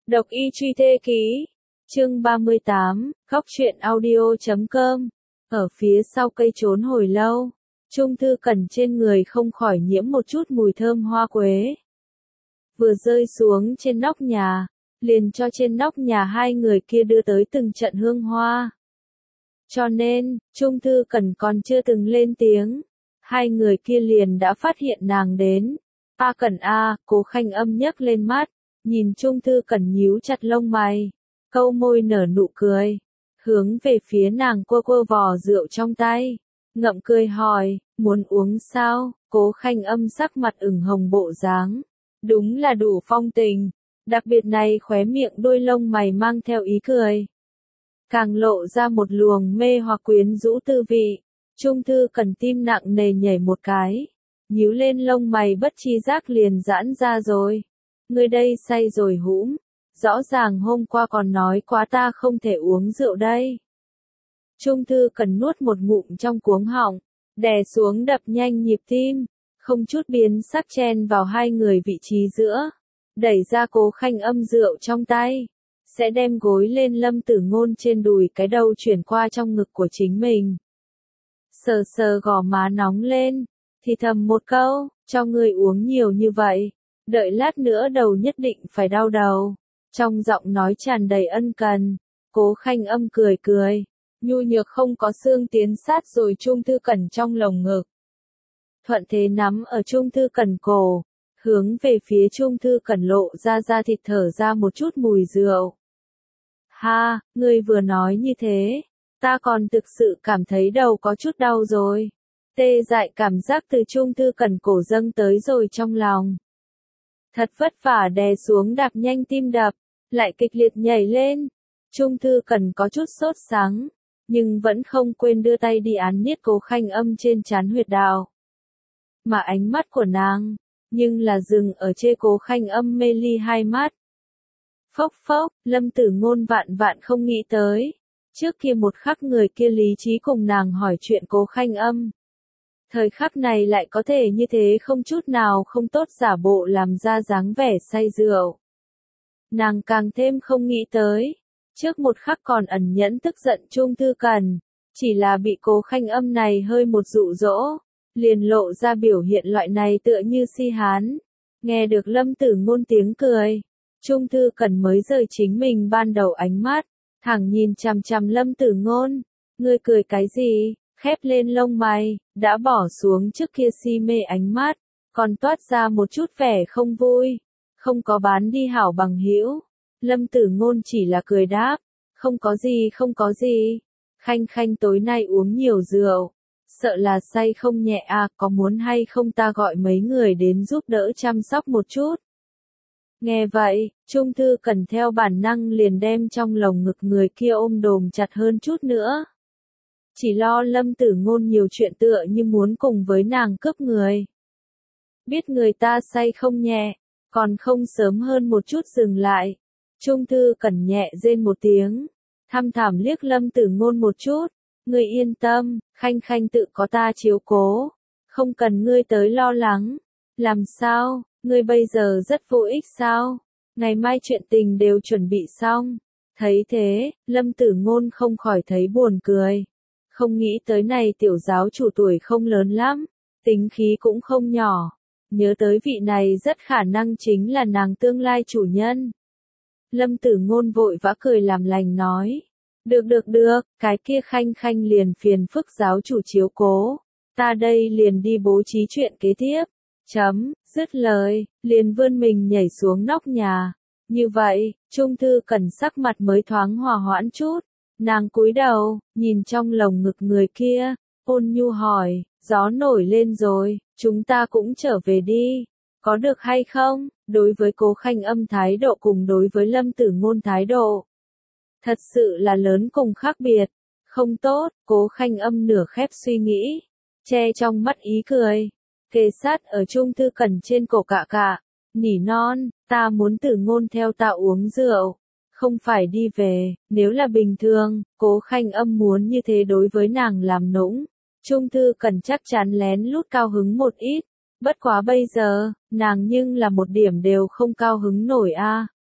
Độc y truy thê ký. Chương 38, khóc chuyện audio.com. Ở phía sau cây trốn hồi lâu, Trung Thư Cẩn trên người không khỏi nhiễm một chút mùi thơm hoa quế. Vừa rơi xuống trên nóc nhà, liền cho trên nóc nhà hai người kia đưa tới từng trận hương hoa. Cho nên, Trung Thư Cẩn còn chưa từng lên tiếng, hai người kia liền đã phát hiện nàng đến. A Cẩn a, Cố Khanh Âm nhấc lên mắt, nhìn Trung Thư Cẩn nhíu chặt lông mày, câu môi nở nụ cười, hướng về phía nàng quơ quơ vò rượu trong tay, ngậm cười hỏi, muốn uống sao? Cố Khanh Âm sắc mặt ửng hồng bộ dáng, đúng là đủ phong tình, đặc biệt này khóe miệng đôi lông mày mang theo ý cười, càng lộ ra một luồng mê hoặc quyến rũ tư vị. Trung Thư Cẩn tim nặng nề nhảy một cái, nhíu lên lông mày bất tri giác liền giãn ra rồi. Ngươi đây say rồi hũm, rõ ràng hôm qua còn nói quá ta không thể uống rượu đây. Trung Thư Cẩn nuốt một ngụm trong cuống họng, đè xuống đập nhanh nhịp tim, không chút biến sắc chen vào hai người vị trí giữa, đẩy ra Cố Khanh Âm rượu trong tay, sẽ đem gối lên Lâm Tử Ngôn trên đùi, cái đầu chuyển qua trong ngực của chính mình. Sờ sờ gò má nóng lên, thì thầm một câu, cho ngươi uống nhiều như vậy, đợi lát nữa đầu nhất định phải đau đầu. Trong giọng nói tràn đầy ân cần, Cố Khanh Âm cười cười, nhu nhược không có xương tiến sát rồi Trung Thư Cẩn trong lồng ngực. Thuận thế nắm ở Trung Thư Cẩn cổ, hướng về phía Trung Thư Cẩn lộ ra da thịt thở ra một chút mùi rượu. Ha, ngươi vừa nói như thế, ta còn thực sự cảm thấy đầu có chút đau rồi. Tê dại cảm giác từ Trung Thư Cẩn cổ dâng tới rồi trong lòng. Thật vất vả đè xuống đạp nhanh tim đập, lại kịch liệt nhảy lên. Trung Thư Cẩn có chút sốt sắng, nhưng vẫn không quên đưa tay đi án niết Cố Khanh Âm trên trán huyệt đạo. Mà ánh mắt của nàng, nhưng là dừng ở trên Cố Khanh Âm mê ly hai mắt. Phốc phốc, Lâm Tử Ngôn vạn vạn không nghĩ tới. Trước kia một khắc người kia lý trí cùng nàng hỏi chuyện Cố Khanh Âm. Thời khắc này lại có thể như thế không chút nào không tốt giả bộ làm ra dáng vẻ say rượu. Nàng càng thêm không nghĩ tới. Trước một khắc còn ẩn nhẫn tức giận Trung Thư Cẩn, chỉ là bị Cố Khanh Âm này hơi một dụ dỗ, liền lộ ra biểu hiện loại này tựa như si hán. Nghe được Lâm Tử Ngôn tiếng cười, Trung Thư Cẩn mới rời chính mình ban đầu ánh mắt, thẳng nhìn chằm chằm Lâm Tử Ngôn. Ngươi cười cái gì? Khép lên lông mày, đã bỏ xuống trước kia si mê ánh mắt, còn toát ra một chút vẻ không vui. Không có bán đi hảo bằng hữu. Lâm Tử Ngôn chỉ là cười đáp, không có gì không có gì. Khanh Khanh tối nay uống nhiều rượu, sợ là say không nhẹ à, có muốn hay không ta gọi mấy người đến giúp đỡ chăm sóc một chút. Nghe vậy, Trung Thư Cẩn theo bản năng liền đem trong lồng ngực người kia ôm đồm chặt hơn chút nữa. Chỉ lo Lâm Tử Ngôn nhiều chuyện tựa như muốn cùng với nàng cướp người. Biết người ta say không nhẹ, còn không sớm hơn một chút dừng lại. Trung Thư Cẩn nhẹ rên một tiếng, thăm thảm liếc Lâm Tử Ngôn một chút. Ngươi yên tâm, Khanh Khanh tự có ta chiếu cố, không cần ngươi tới lo lắng. Làm sao, ngươi bây giờ rất vô ích sao? Ngày mai chuyện tình đều chuẩn bị xong. Thấy thế, Lâm Tử Ngôn không khỏi thấy buồn cười. Không nghĩ tới này tiểu giáo chủ tuổi không lớn lắm, tính khí cũng không nhỏ. Nhớ tới vị này rất khả năng chính là nàng tương lai chủ nhân. Lâm Tử Ngôn vội vã cười làm lành nói. Được, cái kia Khanh Khanh liền phiền phức giáo chủ chiếu cố. Ta đây liền đi bố trí chuyện kế tiếp. Dứt lời, liền vươn mình nhảy xuống nóc nhà. Như vậy, Trung Thư Cẩn sắc mặt mới thoáng hòa hoãn chút. Nàng cúi đầu, nhìn trong lồng ngực người kia, ôn nhu hỏi, gió nổi lên rồi, chúng ta cũng trở về đi, có được hay không? Đối với Cố Khanh Âm thái độ cùng đối với Lâm Tử Ngôn thái độ, thật sự là lớn cùng khác biệt. Không tốt, Cố Khanh Âm nửa khép suy nghĩ, che trong mắt ý cười, kề sát ở Trung Thư Cẩn trên cổ cạ, nỉ non, ta muốn Tử Ngôn theo ta uống rượu. Không phải đi về, nếu là bình thường, Cố Khanh Âm muốn như thế đối với nàng làm nũng. Trung Thư Cẩn chắc chắn lén lút cao hứng một ít. Bất quá bây giờ, nàng nhưng là một điểm đều không cao hứng nổi a.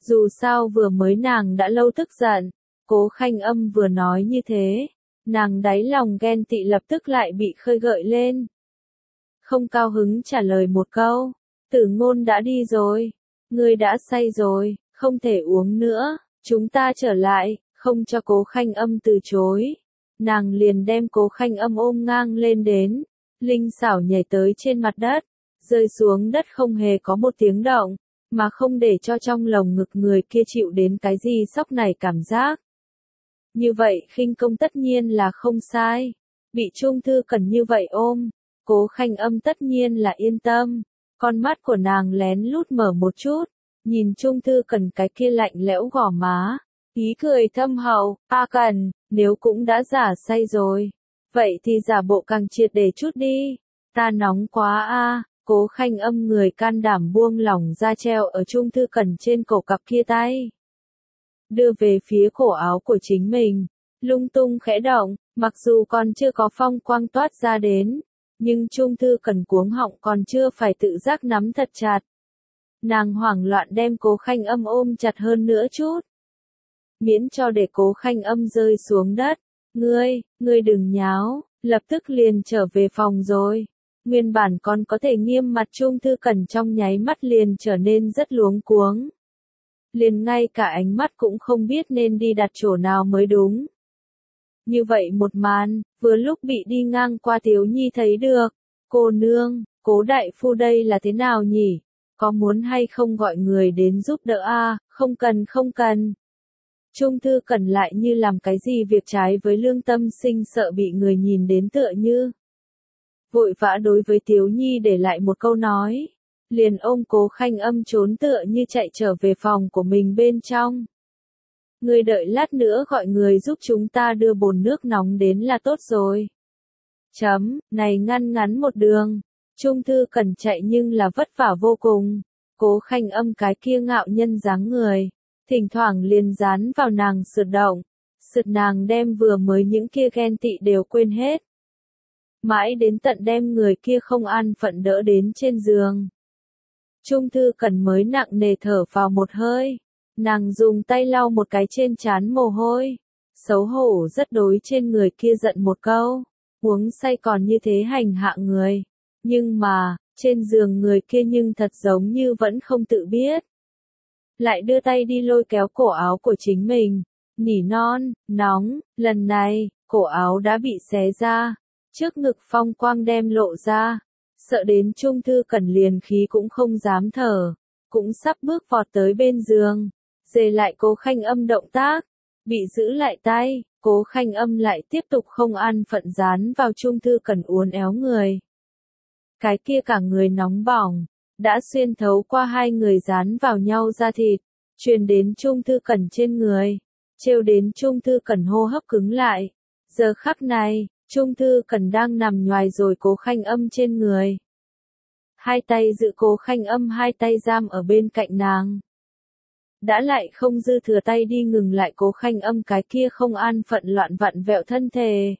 Dù sao vừa mới nàng đã lâu tức giận, Cố Khanh Âm vừa nói như thế, nàng đáy lòng ghen tị lập tức lại bị khơi gợi lên. Không cao hứng trả lời một câu, Tử Ngôn đã đi rồi, ngươi đã say rồi, không thể uống nữa, chúng ta trở lại, không cho Cố Khanh Âm từ chối. Nàng liền đem Cố Khanh Âm ôm ngang lên đến, linh xảo nhảy tới trên mặt đất, rơi xuống đất không hề có một tiếng động, mà không để cho trong lồng ngực người kia chịu đến cái gì sốc này cảm giác. Như vậy khinh công tất nhiên là không sai, bị Trung Thư Cẩn như vậy ôm, Cố Khanh Âm tất nhiên là yên tâm, con mắt của nàng lén lút mở một chút, nhìn Trung Thư Cẩn cái kia lạnh lẽo gò má, ý cười thâm hậu, "A Cẩn, nếu cũng đã giả say rồi, vậy thì giả bộ càng triệt để chút đi, ta nóng quá a." Cố Khanh Âm người can đảm buông lỏng ra treo ở Trung Thư Cẩn trên cổ cặp kia tay, đưa về phía cổ áo của chính mình, lung tung khẽ động, mặc dù còn chưa có phong quang toát ra đến, nhưng Trung Thư Cẩn cuống họng còn chưa phải tự giác nắm thật chặt. Nàng hoảng loạn đem Cố Khanh Âm ôm chặt hơn nữa chút, miễn cho để Cố Khanh Âm rơi xuống đất. Ngươi đừng nháo, lập tức liền trở về phòng rồi. Nguyên bản còn có thể nghiêm mặt Trung Thư Cẩn trong nháy mắt liền trở nên rất luống cuống. Liền ngay cả ánh mắt cũng không biết nên đi đặt chỗ nào mới đúng. Như vậy một màn, vừa lúc bị đi ngang qua Tiếu Nhi thấy được. Cô nương, Cố đại phu đây là thế nào nhỉ? Có muốn hay không gọi người đến giúp đỡ a? Không cần. Trung Thư Cẩn lại như làm cái gì việc trái với lương tâm sinh sợ bị người nhìn đến tựa như. Vội vã đối với Tiếu Nhi để lại một câu nói, liền ôm Cố Khanh Âm trốn tựa như chạy trở về phòng của mình bên trong. Ngươi đợi lát nữa gọi người giúp chúng ta đưa bồn nước nóng đến là tốt rồi. Này ngăn ngắn một đường, Trung Thư Cẩn chạy nhưng là vất vả vô cùng. Cố Khanh Âm cái kia ngạo nhân dáng người, thỉnh thoảng liền dán vào nàng sượt động, sượt nàng đem vừa mới những kia ghen tị đều quên hết. Mãi đến tận đem người kia không an phận đỡ đến trên giường. Trung Thư Cẩn mới nặng nề thở vào một hơi, nàng dùng tay lau một cái trên trán mồ hôi, xấu hổ rất đối trên người kia giận một câu, uống say còn như thế hành hạ người, nhưng mà, trên giường người kia nhưng thật giống như vẫn không tự biết. Lại đưa tay đi lôi kéo cổ áo của chính mình, nỉ non, nóng, lần này, cổ áo đã bị xé ra, trước ngực phong quang đem lộ ra, sợ đến Trung Thư Cẩn liền khí cũng không dám thở, cũng sắp bước vọt tới bên giường, dề lại Cố Khanh Âm động tác, bị giữ lại tay, Cố Khanh Âm lại tiếp tục không an phận dán vào Trung Thư Cẩn uốn éo người. Cái kia cả người nóng bỏng, đã xuyên thấu qua hai người dán vào nhau da thịt, truyền đến Trung Thư Cẩn trên người, trêu đến Trung Thư Cẩn hô hấp cứng lại. Giờ khắc này, Trung Thư Cẩn đang nằm nhoài rồi Cố Khanh Âm trên người. Hai tay giữ Cố Khanh Âm, hai tay giam ở bên cạnh nàng. Đã lại không dư thừa tay đi ngừng lại Cố Khanh Âm cái kia không an phận loạn vặn vẹo thân thể.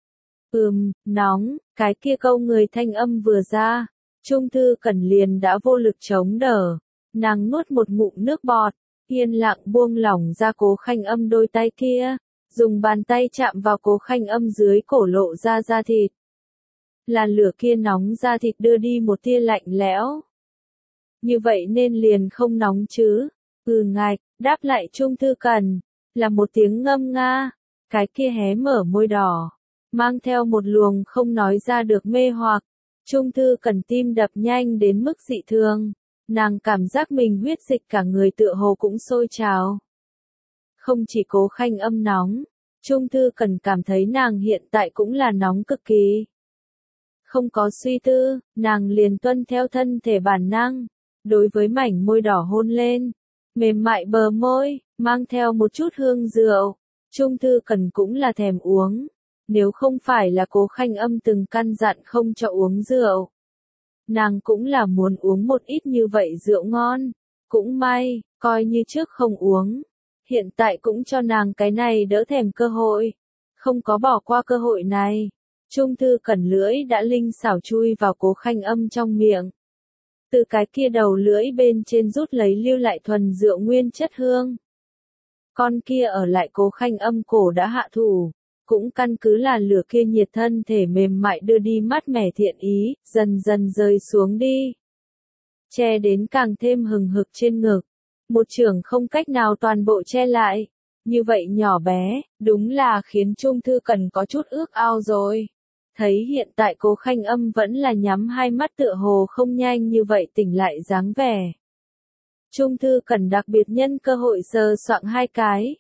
Nóng, cái kia câu người thanh âm vừa ra, Trung Thư Cẩn liền đã vô lực chống đỡ, nàng nuốt một ngụm nước bọt, yên lặng buông lỏng ra Cố Khanh Âm đôi tay kia, dùng bàn tay chạm vào Cố Khanh Âm dưới cổ lộ ra da thịt. Là lửa kia nóng da thịt đưa đi một tia lạnh lẽo. Như vậy nên liền không nóng chứ? Ngạch, đáp lại Trung Thư Cẩn, là một tiếng ngâm nga, cái kia hé mở môi đỏ, mang theo một luồng không nói ra được mê hoặc. Trung Thư Cẩn tim đập nhanh đến mức dị thường, nàng cảm giác mình huyết dịch cả người tựa hồ cũng sôi trào. Không chỉ Cố Khanh Âm nóng, Trung Thư Cẩn cảm thấy nàng hiện tại cũng là nóng cực kỳ. Không có suy tư, nàng liền tuân theo thân thể bản năng, đối với mảnh môi đỏ hôn lên, mềm mại bờ môi, mang theo một chút hương rượu. Trung Thư Cẩn cũng là thèm uống, nếu không phải là Cố Khanh Âm từng căn dặn không cho uống rượu, nàng cũng là muốn uống một ít như vậy rượu ngon. Cũng may, coi như trước không uống, hiện tại cũng cho nàng cái này đỡ thèm cơ hội, không có bỏ qua cơ hội này. Trung Thư Cẩn lưỡi đã linh xảo chui vào Cố Khanh Âm trong miệng, từ cái kia đầu lưỡi bên trên rút lấy lưu lại thuần rượu nguyên chất hương. Con kia ở lại Cố Khanh Âm cổ đã hạ thủ, cũng căn cứ là lửa kia nhiệt thân thể mềm mại đưa đi mát mẻ thiện ý, dần dần rơi xuống đi. Che đến càng thêm hừng hực trên ngực, một chưởng không cách nào toàn bộ che lại. Như vậy nhỏ bé, đúng là khiến Trung Thư Cần có chút ước ao rồi. Thấy hiện tại Cố Khanh Âm vẫn là nhắm hai mắt tựa hồ không nhanh như vậy tỉnh lại dáng vẻ. Trung Thư Cần đặc biệt nhân cơ hội sờ soạng hai cái.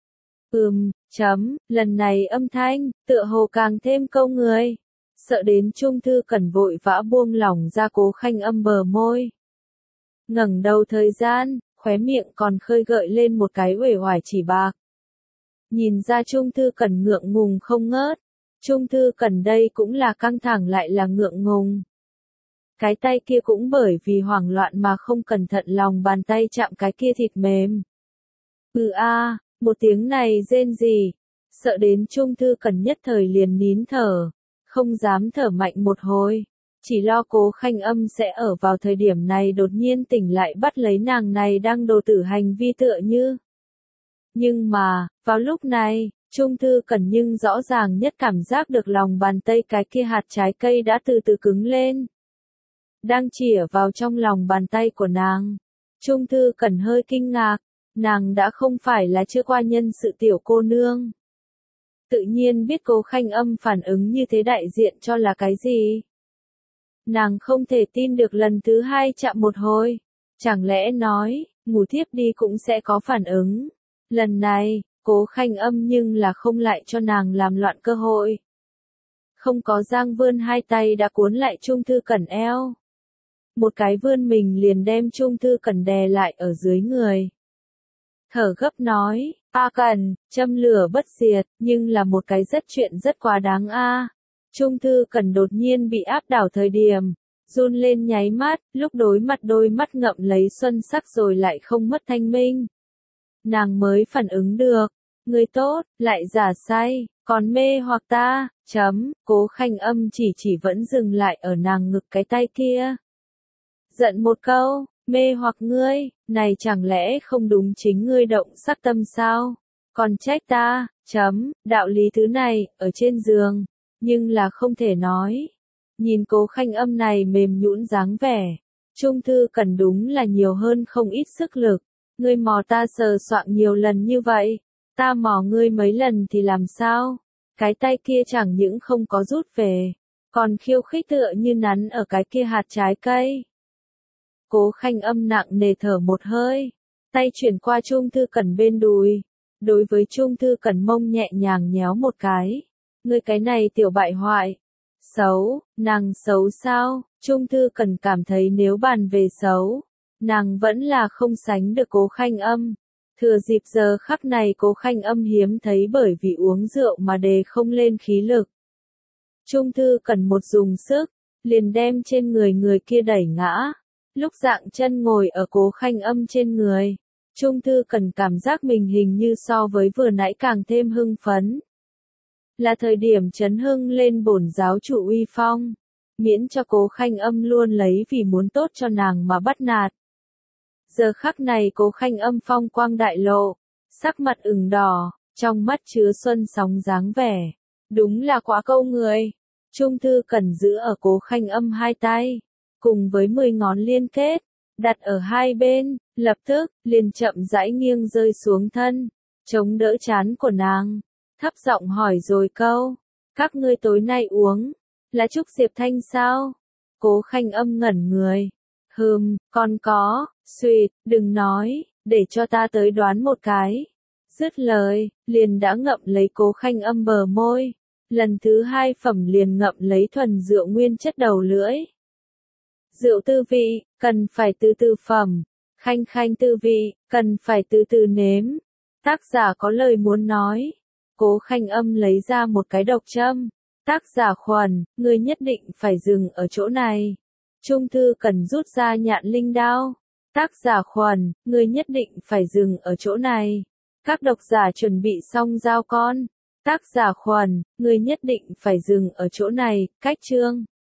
Lần này âm thanh, tựa hồ càng thêm câu người. Sợ đến Trung Thư Cần vội vã buông lỏng ra Cố Khanh Âm bờ môi. Ngẩng đầu thời gian, khóe miệng còn khơi gợi lên một cái uể oải chỉ bạc. Nhìn ra Trung Thư Cần ngượng ngùng không ngớt. Trung Thư Cần đây cũng là căng thẳng lại là ngượng ngùng. Cái tay kia cũng bởi vì hoảng loạn mà không cẩn thận lòng bàn tay chạm cái kia thịt mềm. Một tiếng này rên rỉ, sợ đến Trung Thư Cần nhất thời liền nín thở, không dám thở mạnh một hồi, chỉ lo Cố Khanh Âm sẽ ở vào thời điểm này đột nhiên tỉnh lại bắt lấy nàng này đang đồ tử hành vi tựa như. Nhưng mà, vào lúc này, Trung Thư Cần nhưng rõ ràng nhất cảm giác được lòng bàn tay cái kia hạt trái cây đã từ từ cứng lên. Đang chĩa vào trong lòng bàn tay của nàng. Trung Thư Cần hơi kinh ngạc, nàng đã không phải là chưa qua nhân sự tiểu cô nương. Tự nhiên biết Cố Khanh Âm phản ứng như thế đại diện cho là cái gì. Nàng không thể tin được lần thứ hai chạm một hồi. Chẳng lẽ nói, ngủ thiếp đi cũng sẽ có phản ứng. Lần này, Cố Khanh Âm nhưng là không lại cho nàng làm loạn cơ hội. Không có giang vươn hai tay đã cuốn lại Trung Thư Cần eo. Một cái vươn mình liền đem Trung Thư Cần đè lại ở dưới người. Thở gấp nói, Cần, châm lửa bất diệt, nhưng là một cái chuyện rất quá đáng Trung Thư Cần đột nhiên bị áp đảo thời điểm, run lên nháy mắt, lúc đôi mắt ngậm lấy xuân sắc rồi lại không mất thanh minh. Nàng mới phản ứng được, người tốt, lại giả say, còn mê hoặc ta, Cố Khanh Âm chỉ vẫn dừng lại ở nàng ngực cái tay kia. Giận một câu, mê hoặc ngươi, này chẳng lẽ không đúng chính ngươi động sắc tâm sao? Còn trách ta, đạo lý thứ này, ở trên giường, nhưng là không thể nói. Nhìn Cố Khanh Âm này mềm nhũn dáng vẻ, Trung Thư Cần đúng là nhiều hơn không ít sức lực. Ngươi mò ta sờ soạng nhiều lần như vậy, ta mò ngươi mấy lần thì làm sao? Cái tay kia chẳng những không có rút về, còn khiêu khích tựa như nắn ở cái kia hạt trái cây. Cố Khanh Âm nặng nề thở một hơi, tay chuyển qua Trung Thư Cần bên đùi, đối với Trung Thư Cần mông nhẹ nhàng nhéo một cái. Ngươi cái này tiểu bại hoại, xấu, nàng xấu sao? Trung Thư Cần cảm thấy nếu bàn về xấu, nàng vẫn là không sánh được Cố Khanh Âm. Thừa dịp giờ khắc này Cố Khanh Âm hiếm thấy bởi vì uống rượu mà đề không lên khí lực. Trung Thư Cần một dùng sức, liền đem trên người kia đẩy ngã. Lúc dạng chân ngồi ở Cố Khanh Âm trên người, Trung Thư Cần cảm giác mình hình như so với vừa nãy càng thêm hưng phấn. Là thời điểm chấn hưng lên bổn giáo chủ uy phong, miễn cho Cố Khanh Âm luôn lấy vì muốn tốt cho nàng mà bắt nạt. Giờ khắc này Cố Khanh Âm phong quang đại lộ, sắc mặt ửng đỏ, trong mắt chứa xuân sóng dáng vẻ. Đúng là quá câu người. Trung Thư Cần giữ ở Cố Khanh Âm hai tay, cùng với 10 ngón liên kết, đặt ở hai bên, lập tức, liền chậm rãi nghiêng rơi xuống thân, chống đỡ trán của nàng, thấp giọng hỏi rồi câu, các ngươi tối nay uống, là Trúc Diệp Thanh sao? Cố Khanh Âm ngẩn người, còn có, suýt, đừng nói, để cho ta tới đoán một cái. Dứt lời, liền đã ngậm lấy Cố Khanh Âm bờ môi, lần thứ hai phẩm liền ngậm lấy thuần rượu nguyên chất đầu lưỡi. Rượu tư vị, cần phải từ từ phẩm, khanh tư vị, cần phải từ từ nếm. Tác giả có lời muốn nói. Cố Khanh Âm lấy ra một cái độc châm. Tác giả Khuẩn, ngươi nhất định phải dừng ở chỗ này. Trung Thư Cần rút ra nhạn linh đao. Tác giả Khuẩn, ngươi nhất định phải dừng ở chỗ này. Các độc giả chuẩn bị xong dao con. Tác giả Khuẩn, ngươi nhất định phải dừng ở chỗ này. Cách chương